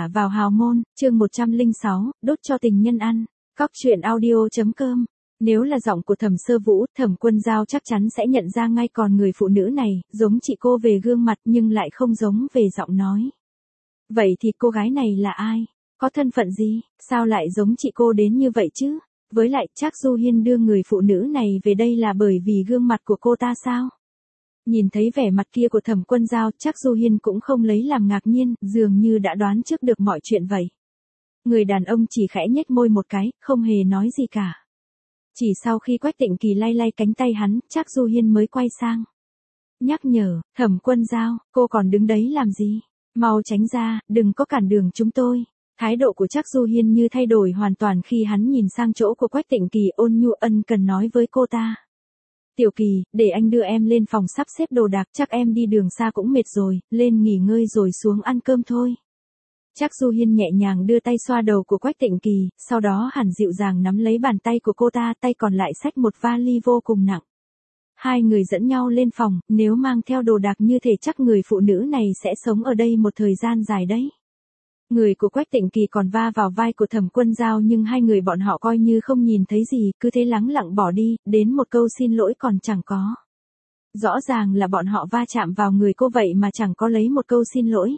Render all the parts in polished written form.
vào hào môn, chương 106, đốt cho tình nhân ăn. Cóc truyện audio.com. Nếu là giọng của Thẩm Sơ Vũ, Thẩm Quân Giao chắc chắn sẽ nhận ra ngay, còn người phụ nữ này, giống chị cô về gương mặt nhưng lại không giống về giọng nói. Vậy thì cô gái này là ai? Có thân phận gì? Sao lại giống chị cô đến như vậy chứ? Với lại, Trác Du Hiên đưa người phụ nữ này về đây là bởi vì gương mặt của cô ta sao? Nhìn thấy vẻ mặt kia của Thẩm Quân Giao, Trác Du Hiên cũng không lấy làm ngạc nhiên, dường như đã đoán trước được mọi chuyện vậy. Người đàn ông chỉ khẽ nhếch môi một cái, không hề nói gì cả. Chỉ sau khi Quách Tịnh Kỳ lay lay cánh tay hắn, Trác Du Hiên mới quay sang. Nhắc nhở, Thẩm Quân Giao, cô còn đứng đấy làm gì? Mau tránh ra, đừng có cản đường chúng tôi. Thái độ của Trác Du Hiên như thay đổi hoàn toàn khi hắn nhìn sang chỗ của Quách Tịnh Kỳ, ôn nhu ân cần nói với cô ta. Tiểu Kỳ, để anh đưa em lên phòng sắp xếp đồ đạc, chắc em đi đường xa cũng mệt rồi, lên nghỉ ngơi rồi xuống ăn cơm thôi. Trác Du Hiên nhẹ nhàng đưa tay xoa đầu của Quách Tịnh Kỳ, sau đó hẳn dịu dàng nắm lấy bàn tay của cô ta, tay còn lại xách một vali vô cùng nặng. Hai người dẫn nhau lên phòng, nếu mang theo đồ đạc như thế chắc người phụ nữ này sẽ sống ở đây một thời gian dài đấy. Người của Quách Tịnh Kỳ còn va vào vai của Thẩm Quân Giao nhưng hai người bọn họ coi như không nhìn thấy gì, cứ thế lắng lặng bỏ đi, đến một câu xin lỗi còn chẳng có. Rõ ràng là bọn họ va chạm vào người cô vậy mà chẳng có lấy một câu xin lỗi.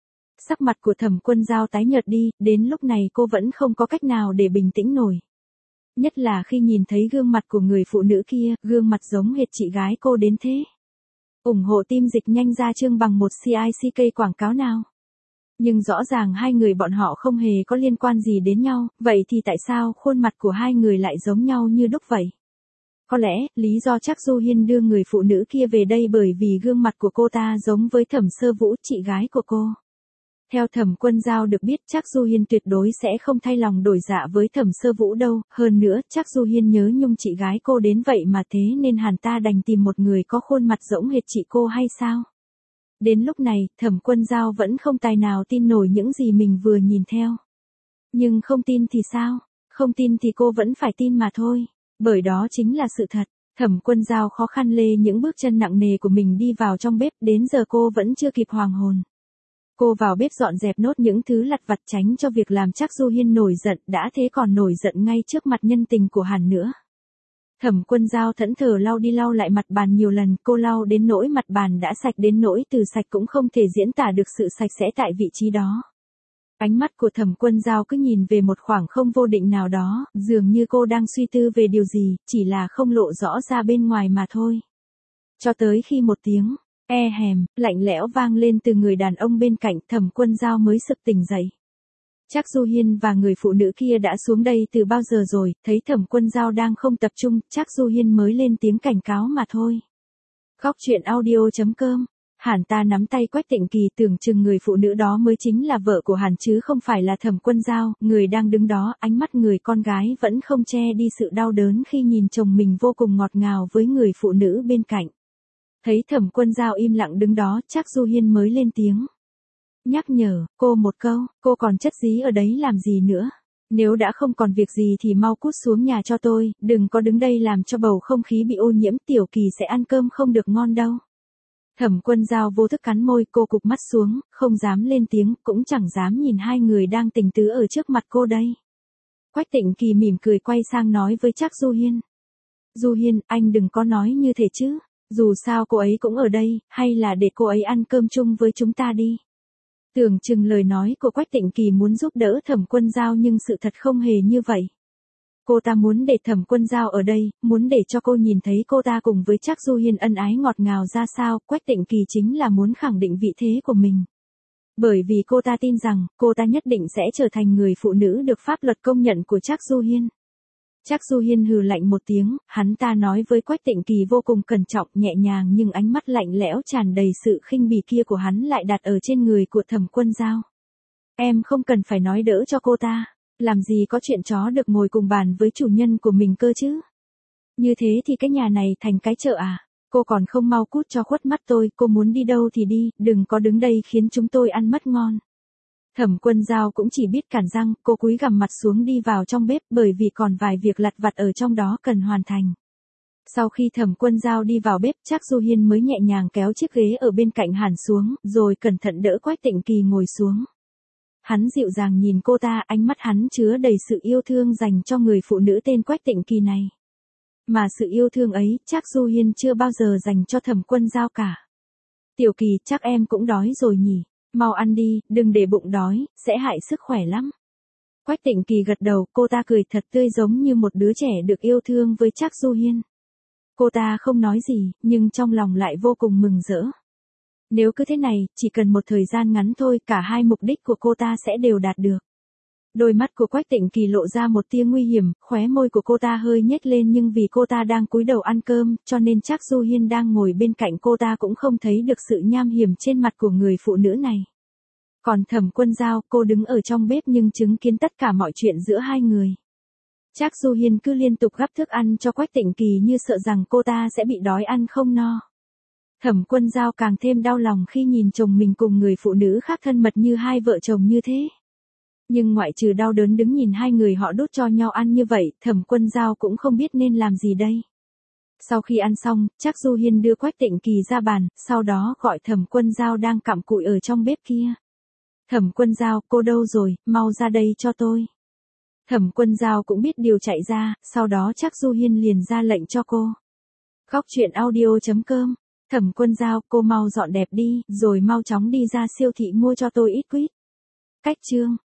Sắc mặt của Thẩm Quân Giao tái nhợt đi, đến lúc này cô vẫn không có cách nào để bình tĩnh nổi. Nhất là khi nhìn thấy gương mặt của người phụ nữ kia, gương mặt giống hệt chị gái cô đến thế. Ủng hộ team dịch nhanh ra chương bằng một CICK quảng cáo nào. Nhưng rõ ràng hai người bọn họ không hề có liên quan gì đến nhau, vậy thì tại sao khuôn mặt của hai người lại giống nhau như đúc vậy? Có lẽ, lý do Trác Du Hiên đưa người phụ nữ kia về đây bởi vì gương mặt của cô ta giống với Thẩm Sơ Vũ, chị gái của cô. Theo Thẩm Quân Giao được biết, Trác Du Hiên tuyệt đối sẽ không thay lòng đổi dạ với Thẩm Sơ Vũ đâu, hơn nữa, Trác Du Hiên nhớ nhung chị gái cô đến vậy mà thế nên hắn ta đành tìm một người có khuôn mặt giống hệt chị cô hay sao? Đến lúc này, Thẩm Quân Giao vẫn không tài nào tin nổi những gì mình vừa nhìn theo. Nhưng không tin thì sao? Không tin thì cô vẫn phải tin mà thôi. Bởi đó chính là sự thật. Thẩm Quân Giao khó khăn lê những bước chân nặng nề của mình đi vào trong bếp, đến giờ cô vẫn chưa kịp hoàn hồn. Cô vào bếp dọn dẹp nốt những thứ lặt vặt tránh cho việc làm Trác Du Hiên nổi giận, đã thế còn nổi giận ngay trước mặt nhân tình của hắn nữa. Thẩm Quân Giao thẫn thờ lau đi lau lại mặt bàn nhiều lần, cô lau đến nỗi mặt bàn đã sạch đến nỗi từ sạch cũng không thể diễn tả được sự sạch sẽ tại vị trí đó. Ánh mắt của Thẩm Quân Giao cứ nhìn về một khoảng không vô định nào đó, dường như cô đang suy tư về điều gì, chỉ là không lộ rõ ra bên ngoài mà thôi. Cho tới khi một tiếng hèm, lạnh lẽo vang lên từ người đàn ông bên cạnh, Thẩm Quân Giao mới sực tỉnh dậy. Trác Du Hiên và người phụ nữ kia đã xuống đây từ bao giờ rồi, thấy Thẩm Quân Giao đang không tập trung, Trác Du Hiên mới lên tiếng cảnh cáo mà thôi. Cóc truyện audio.com. Hắn ta nắm tay Quách Tịnh Kỳ, tưởng chừng người phụ nữ đó mới chính là vợ của hắn chứ không phải là Thẩm Quân Giao, người đang đứng đó, ánh mắt người con gái vẫn không che đi sự đau đớn khi nhìn chồng mình vô cùng ngọt ngào với người phụ nữ bên cạnh. Thấy Thẩm Quân Giao im lặng đứng đó, Trác Du Hiên mới lên tiếng. Nhắc nhở, cô một câu, cô còn chất dí ở đấy làm gì nữa? Nếu đã không còn việc gì thì mau cút xuống nhà cho tôi, đừng có đứng đây làm cho bầu không khí bị ô nhiễm, Tiểu Kỳ sẽ ăn cơm không được ngon đâu. Thẩm Quân Giao vô thức cắn môi, cô cụp mắt xuống, không dám lên tiếng, cũng chẳng dám nhìn hai người đang tình tứ ở trước mặt cô đây. Quách Tịnh Kỳ mỉm cười quay sang nói với Trác Du Hiên. Du Hiên, anh đừng có nói như thế chứ, dù sao cô ấy cũng ở đây, hay là để cô ấy ăn cơm chung với chúng ta đi. Tưởng chừng lời nói của Quách Tịnh Kỳ muốn giúp đỡ Thẩm Quân Giao nhưng sự thật không hề như vậy. Cô ta muốn để Thẩm Quân Giao ở đây, muốn để cho cô nhìn thấy cô ta cùng với Trác Du Hiên ân ái ngọt ngào ra sao, Quách Tịnh Kỳ chính là muốn khẳng định vị thế của mình. Bởi vì cô ta tin rằng, cô ta nhất định sẽ trở thành người phụ nữ được pháp luật công nhận của Trác Du Hiên. Trác Du Hiên hừ lạnh một tiếng, hắn ta nói với Quách Tịnh Kỳ vô cùng cẩn trọng, nhẹ nhàng nhưng ánh mắt lạnh lẽo tràn đầy sự khinh bỉ kia của hắn lại đặt ở trên người của Thẩm Quân Giao. Em không cần phải nói đỡ cho cô ta, làm gì có chuyện chó được ngồi cùng bàn với chủ nhân của mình cơ chứ. Như thế thì cái nhà này thành cái chợ à, cô còn không mau cút cho khuất mắt tôi, cô muốn đi đâu thì đi, đừng có đứng đây khiến chúng tôi ăn mất ngon. Thẩm Quân Giao cũng chỉ biết cản răng, cô cúi gằm mặt xuống đi vào trong bếp bởi vì còn vài việc lặt vặt ở trong đó cần hoàn thành. Sau khi Thẩm Quân Giao đi vào bếp, Trác Du Hiên mới nhẹ nhàng kéo chiếc ghế ở bên cạnh hẳn xuống, rồi cẩn thận đỡ Quách Tịnh Kỳ ngồi xuống. Hắn dịu dàng nhìn cô ta, ánh mắt hắn chứa đầy sự yêu thương dành cho người phụ nữ tên Quách Tịnh Kỳ này. Mà sự yêu thương ấy, chắc Du Hiên chưa bao giờ dành cho Thẩm Quân Dao cả. Tiểu Kỳ, chắc em cũng đói rồi nhỉ? Mau ăn đi, đừng để bụng đói, sẽ hại sức khỏe lắm. Quách Tịnh Kỳ gật đầu, cô ta cười thật tươi giống như một đứa trẻ được yêu thương với Trác Du Hiên. Cô ta không nói gì, nhưng trong lòng lại vô cùng mừng rỡ. Nếu cứ thế này, chỉ cần một thời gian ngắn thôi, cả hai mục đích của cô ta sẽ đều đạt được. Đôi mắt của Quách Tịnh Kỳ lộ ra một tia nguy hiểm, khóe môi của cô ta hơi nhếch lên, nhưng vì cô ta đang cúi đầu ăn cơm, cho nên Trác Du Hiên đang ngồi bên cạnh cô ta cũng không thấy được sự nham hiểm trên mặt của người phụ nữ này. Còn Thẩm Quân Dao, cô đứng ở trong bếp nhưng chứng kiến tất cả mọi chuyện giữa hai người. Trác Du Hiên cứ liên tục gắp thức ăn cho Quách Tịnh Kỳ như sợ rằng cô ta sẽ bị đói ăn không no. Thẩm Quân Dao càng thêm đau lòng khi nhìn chồng mình cùng người phụ nữ khác thân mật như hai vợ chồng như thế. Nhưng ngoại trừ đau đớn đứng nhìn hai người họ đút cho nhau ăn như vậy, Thẩm Quân Dao cũng không biết nên làm gì đây. Sau khi ăn xong, Trác Du Hiên đưa Quách Tịnh Kỳ ra bàn, sau đó gọi Thẩm Quân Dao đang cặm cụi ở trong bếp kia. Thẩm Quân Dao, cô đâu rồi, mau ra đây cho tôi. Thẩm Quân Dao cũng biết điều chạy ra, sau đó Trác Du Hiên liền ra lệnh cho cô. Khóc chuyện audio.com. Thẩm Quân Dao, cô mau dọn đẹp đi, rồi mau chóng đi ra siêu thị mua cho tôi ít quýt. Cách chương